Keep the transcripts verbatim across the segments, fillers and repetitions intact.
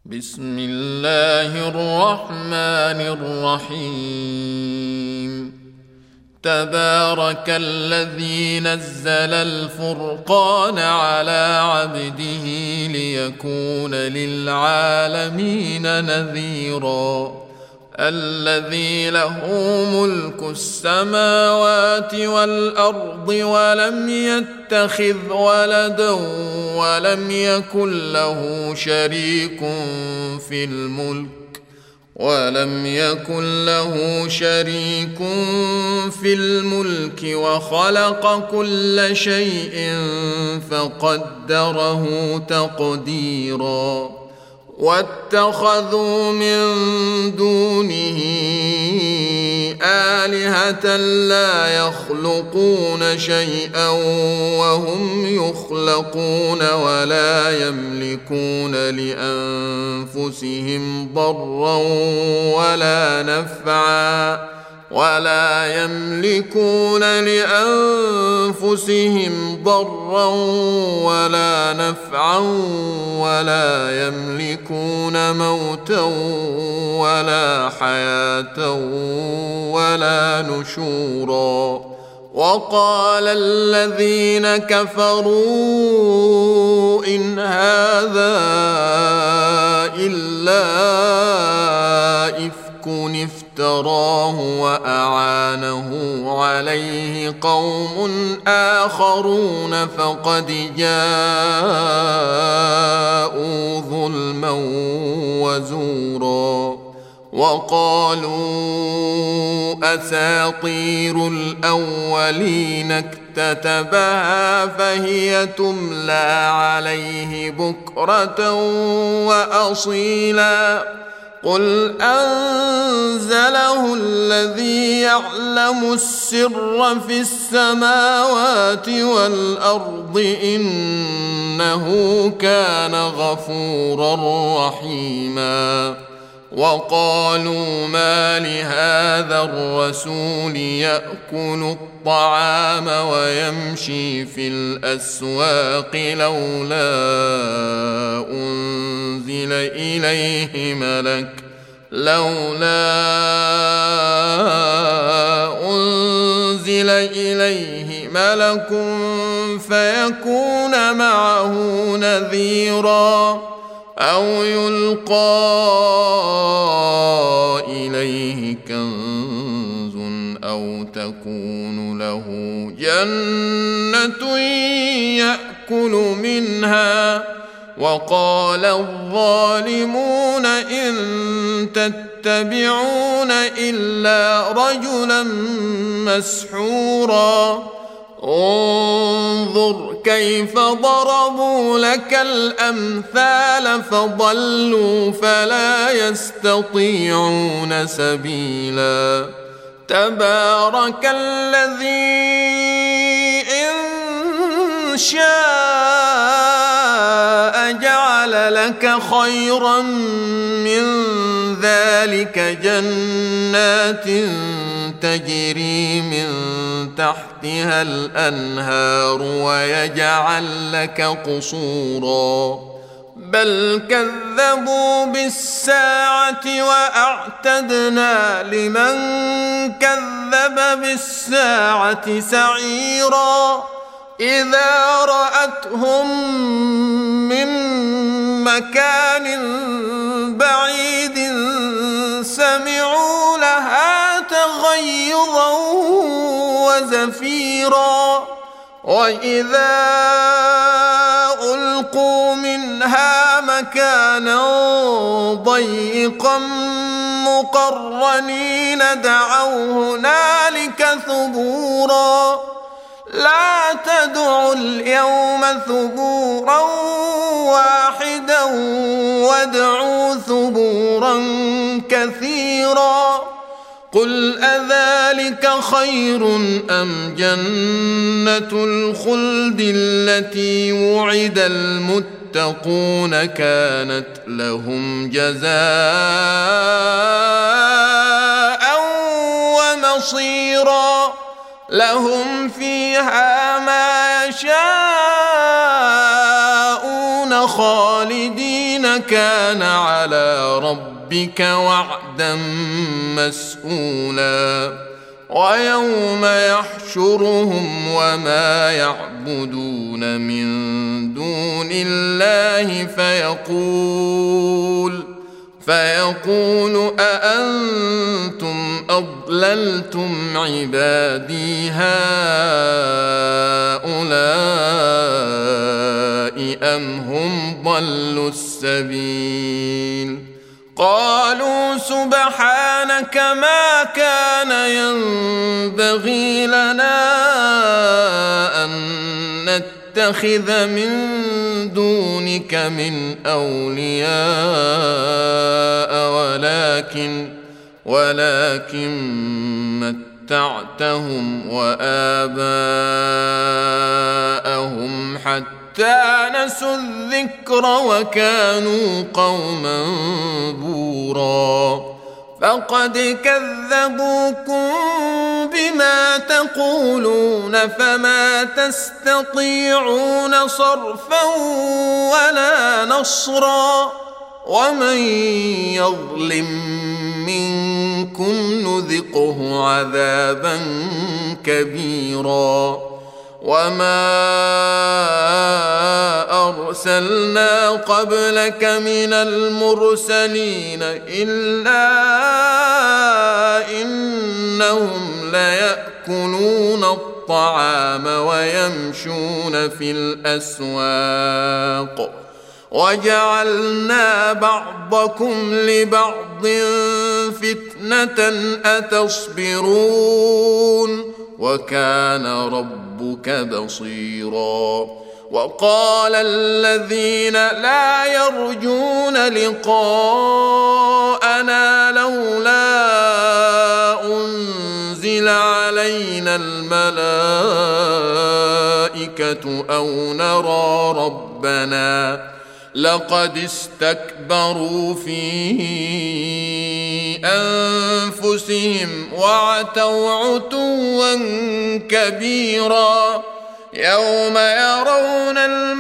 بسم الله الرحمن الرحيم تبارك الذي نزل الفرقان على عبده ليكون للعالمين نذيرا الذي له ملك السماوات والأرض ولم يتخذ ولدا ولم يكن له شريك في الملك ولم يكن له شريك في الملك وخلق كل شيء فقدره تقديرا واتخذوا من دونه آلهة لا يخلقون شيئا وهم يخلقون ولا يملكون لأنفسهم ضرا ولا نفعا ولا يملكون لأنفسهم ضرا ولا نفعا ولا يملكون موتا ولا حياة ولا نشورا وقال الذين كفروا إن هذا إلا إفك افتراه وأعانه عليه قوم آخرون فقد جاءوا ظلما وزورا وقالوا أساطير الأولين اكتتبها فهي تملى عليه بكرة وأصيلا قل أنزله الذي يعلم السر في السماوات والأرض إنه كان غفورا رحيما وقالوا ما لهذا الرسول يأكل الطعام ويمشي في الأسواق لولا أنزل إليه ملك لولا أنزل إليه ملك فيكون معه نذيرا أو يلقى إليه كنز أو تكون له جنة يأكل منها وقال الظالمون إن تتبعون إلا رجلا مسحورا انظر كيف ضربوا لك الأمثال فضلوا فلا يستطيعون سبيلا تبارك الذي إن شاء جعل لك خيرا من ذلك جنات تجري من تحتها الأنهار ويجعل لك قصورا بل كذبوا بالساعة وأعتدنا لمن كذب بالساعة سعيرا إذا رأتهم من مكان بعيد سمعوا لها تغيظا وزفيرا وإذا ألقوا منها مكانا ضيقا مقرنين دعوا هنالك ثبورا لا تدعوا اليوم ثبورا واحدا وادعوا ثبورا كثيرا قل أذلك خير أم جنة الخلد التي وعد المتقون كانت لهم جزاء ومصيرا لهم فيها ما يشاءون خالدين كان على ربك وعدا مسئولا ويوم يحشرهم وما يعبدون من دون الله فيقول فيقول أأنتم أضللتم عبادي هؤلاء أم هم ضلوا السبيل قالوا سبحانك ما كان ينبغي لنا أن نتخذ من دونك من أولياء ولكن ولكن متعتهم وآباءهم حتى نسوا الذكر وكانوا قوما بورا فقد كذبوكم بما تقولون فما تستطيعون صرفا ولا نصرا ومن يظلم منكم نذقه عذابا كبيرا وما أرسلنا قبلك من المرسلين إلا إنهم ليأكلون الطعام ويمشون في الأسواق وجعلنا بعضكم لبعض فتنة أتصبرون وكان ربك بصيرا وقال الذين لا يرجون لقاءنا لولا أنزل علينا الملائكة أو نرى ربنا لقد استكبروا في أنفسهم وعتوا عتوا كبيرا يوم يرون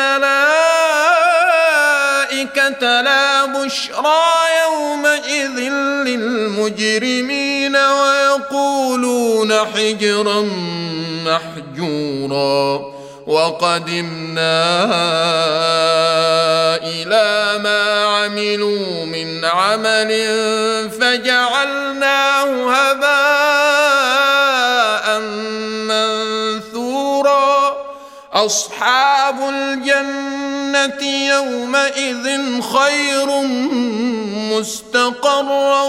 الملائكة لا بشرى يومئذ للمجرمين ويقولون حجرا محجورا وقدمنا إلى ما عملوا من عمل فجعلناه هباء منثورا أصحاب الجنة يومئذ خير مستقرا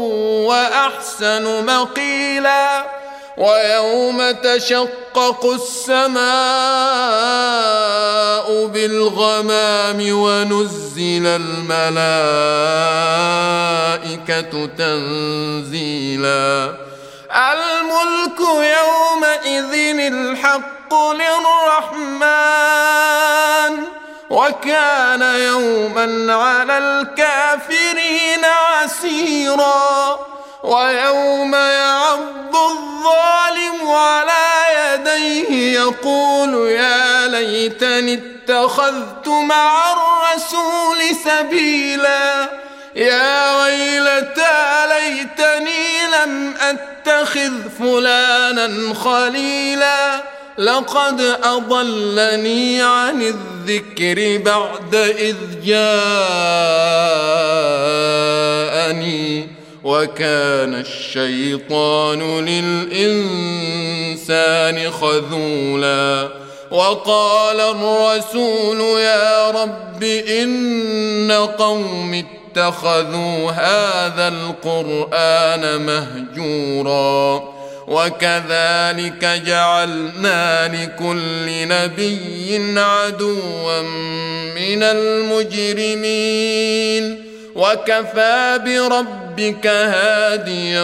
وأحسن مقيلا ويوم تشقق السماء بالغمام ونزل الملائكة تنزيلا الملك يومئذ الحق للرحمن وكان يوما على الكافرين عسيرا ويوم يعض الظالم على يديه يقول يا ليتني اتخذت مع الرسول سبيلا يا ويلتى ليتني لم أتخذ فلانا خليلا لقد أضلني عن الذكر بعد إذ جاءني وكان الشيطان للإنسان خذولا وقال الرسول يا رب إن قوم اتخذوا هذا القرآن مهجورا وكذلك جعلنا لكل نبي عدوا من المجرمين وكفى بربك هاديا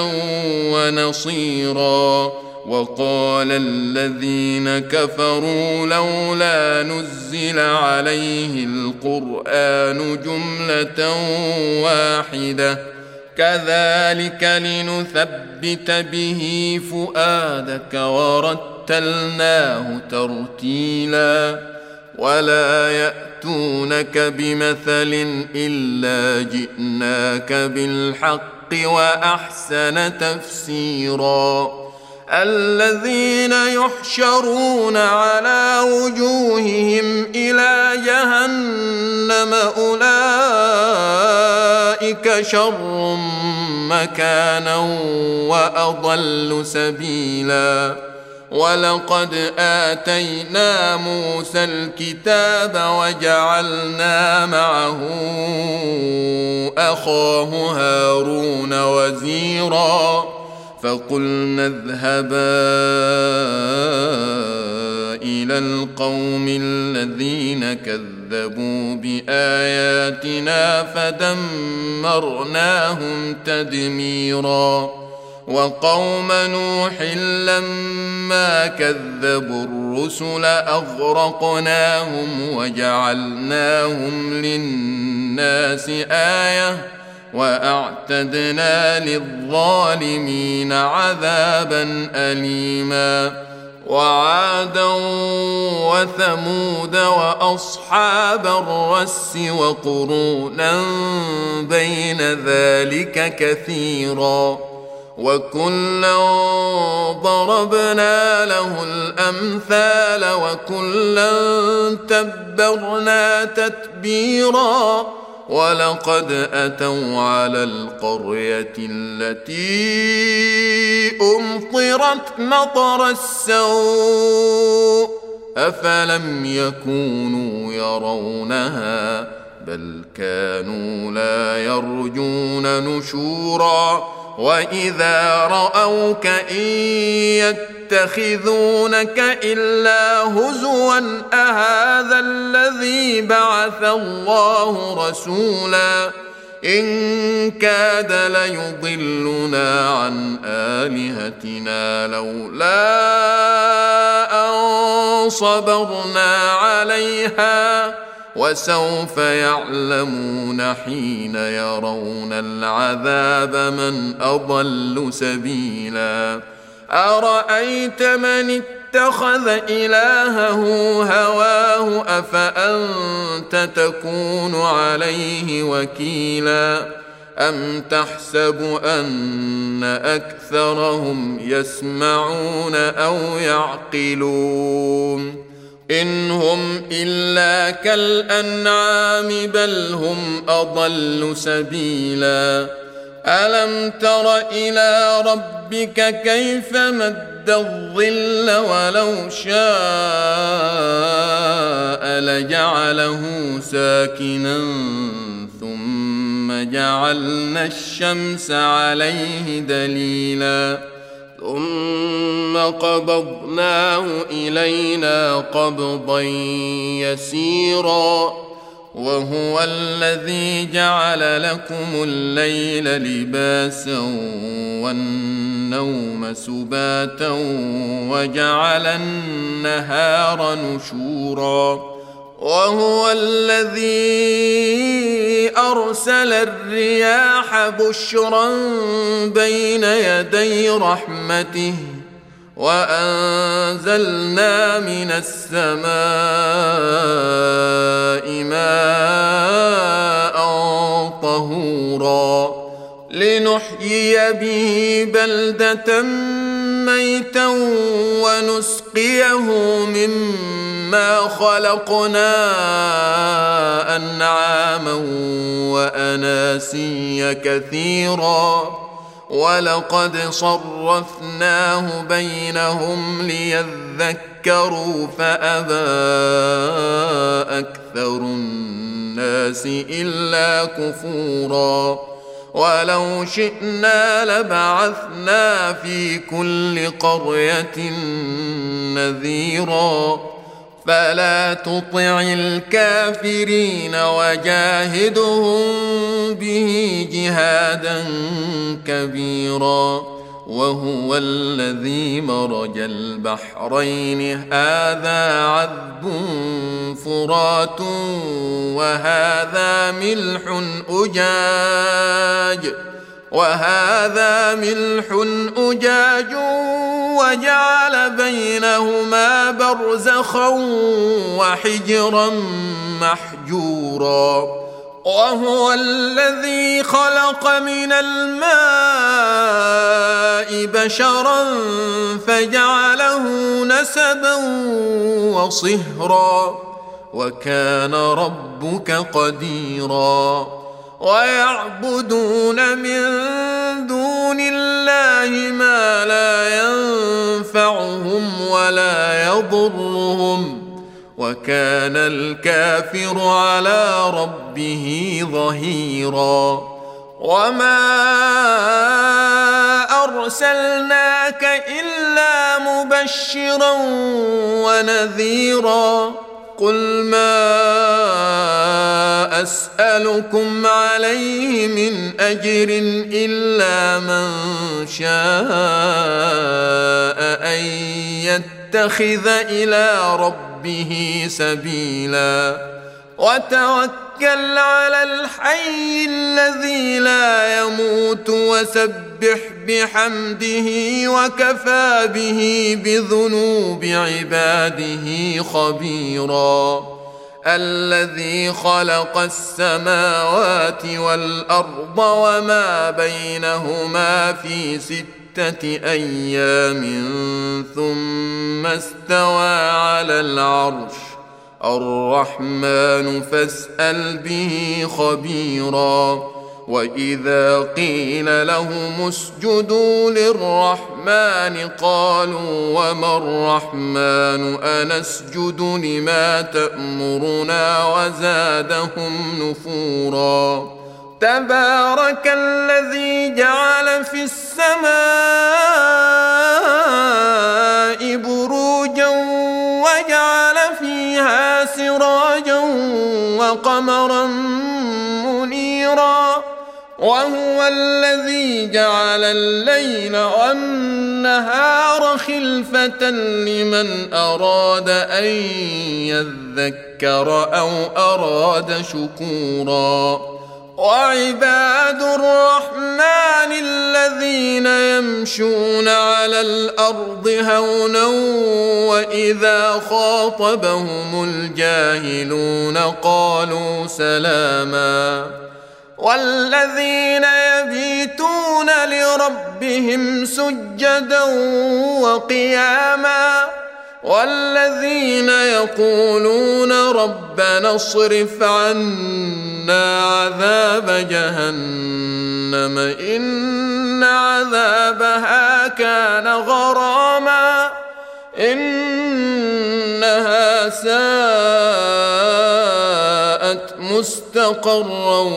ونصيرا وقال الذين كفروا لولا نزل عليه القرآن جملة واحدة كذلك لنثبت به فؤادك ورتلناه ترتيلا ولا يأتونك بمثل إلا جئناك بالحق وأحسن تفسيرا الذين يحشرون على وجوههم إلى جهنم أولئك شر مكانا وأضل سبيلا ولقد آتينا موسى الكتاب وجعلنا معه أخاه هارون وزيرا فقلنا اذهبا إلى القوم الذين كذبوا بآياتنا فدمرناهم تدميرا وقوم نوح لما كذبوا الرسل أغرقناهم وجعلناهم للناس آية وأعتدنا للظالمين عذابا أليما وعادا وثمود وأصحاب الرس وقرونا بين ذلك كثيرا وكلا ضربنا له الأمثال وكلا تبرنا تتبيرا ولقد أتوا على القرية التي أمطرت مطر السوء أفلم يكونوا يرونها بل كانوا لا يرجون نشورا وإذا رأوك إن يتخذونك إلا هزوا أهذا الذي بعث الله رسولا إن كاد ليضلنا عن آلهتنا لولا أن صبرنا عليها وسوف يعلمون حين يرون العذاب من أضل سبيلا أرأيت من اتخذ إلهه هواه أفأنت تكون عليه وكيلا أم تحسب أن أكثرهم يسمعون أو يعقلون إن هم إلا كالأنعام بل هم أضل سبيلا ألم تر إلى ربك كيف مد الظل ولو شاء لجعله ساكنا ثم جعلنا الشمس عليه دليلا ثم قبضناه إلينا قبضا يسيرا وهو الذي جعل لكم الليل لباسا والنوم سباتا وجعل النهار نشورا وهو الذي أرسل الرياح بشرا بين يدي رحمته وأنزلنا من السماء ماء طهورا لنحيي به بلدة ميتا ونسقيه مما خلقنا أنعاما وأناسيا كثيرا ولقد صرفناه بينهم ليذكروا فأبى أكثر الناس إلا كفورا ولو شئنا لبعثنا في كل قرية نذيرا فلا تطع الكافرين وجاهدهم به جهادا كبيرا وهو الذي مرج البحرين هذا عذب فرات وهذا ملح أجاج وهذا ملح أجاج وجعل بينهما برزخا وحجرا محجورا وهو الذي خلق من الماء بشرا فجعله نسبا وصهرا وكان ربك قديرا ويعبدون من دون الله ما لا ينفعهم ولا يضرهم وكان الكافر على ربه ظهيرا وما أرسلناك إلا مبشرا ونذيرا قل ما أسألكم عليه من أجر إلا من شاء أن يتخذ إلى ربه سبيلا وتوكل على الحي الذي لا يموت وسبح بحمده وكفى به بذنوب عباده خبيرا الذي خلق السماوات والأرض وما بينهما في ستة أيام ثم استوى على العرش الرحمن فاسأل به خبيرا وإذا قيل لهم اسجدوا للرحمن قالوا وما الرحمن أنسجد لما تأمرنا وزادهم نفورا تبارك الذي جعل في السماء بروجا وجعل فيها سراجا وقمرا منيرا وهو الذي جعل الليل والنهار خلفة لمن أراد أن يذكر أو أراد شكورا وعباد الرحمن الذين يمشون على الأرض هونا وإذا خاطبهم الجاهلون قالوا سلاما والذين يبيتون لربهم سجدا وقياما والذين يقولون ربنا اصرف عنا عذاب جهنم إن عذابها كان غراما إنها ساءت مستقرا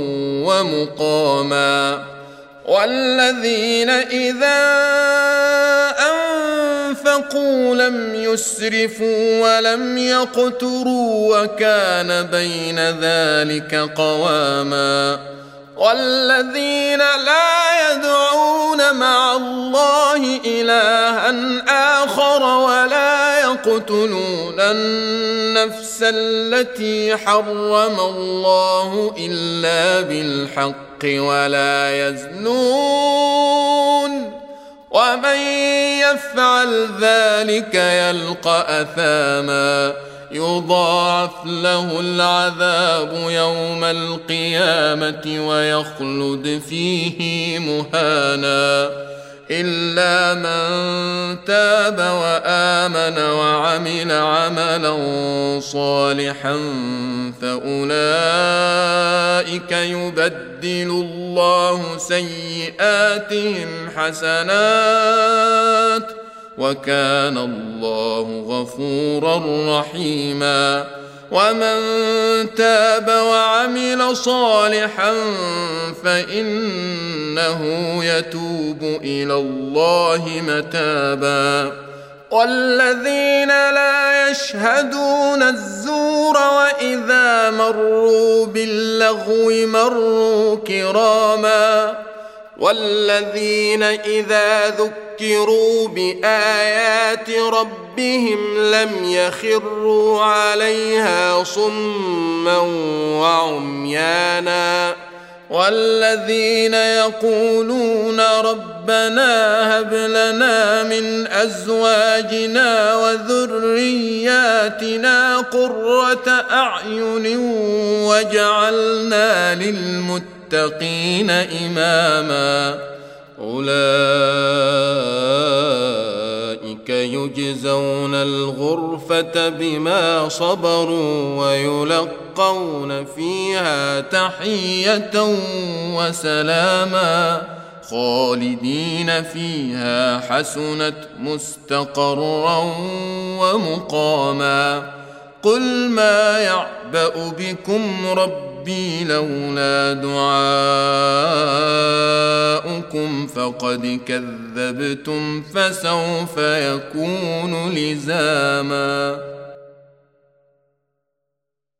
ومقاما والذين إذا أنفقوا لم يسرفوا ولم يقتروا وكان بين ذلك قواما والذين لا يدعون مع الله إلها آخر ولا يقتلون النفس التي حرم الله إلا بالحق ولا يزنون ومن يفعل ذلك يلقى أثاما يضاعف له العذاب يوم القيامة ويخلد فيه مهانا إلا من تاب وآمن وعمل عملا صالحا فأولئك يبدل الله سيئاتهم حسنات وكان الله غفورا رحيما ومن تاب وعمل صالحا فإنه يتوب إلى الله متابا والذين لا يشهدون الزور وإذا مروا باللغو مروا كراما والذين إذا ذكروا بآيات ربهم لم يخروا عليها صما وعميانا والذين يقولون ربنا هب لنا من أزواجنا وذرياتنا قرة أعين واجعلنا للمتقين إماما أولئك يجزون الغرفة بما صبروا ويلقون فيها تحية وسلاما خالدين فيها حسنت مستقرا ومقاما قل ما يعبأ بكم ربي لولا دعاؤكم فقد كذبتم فسوف يكون لزاما.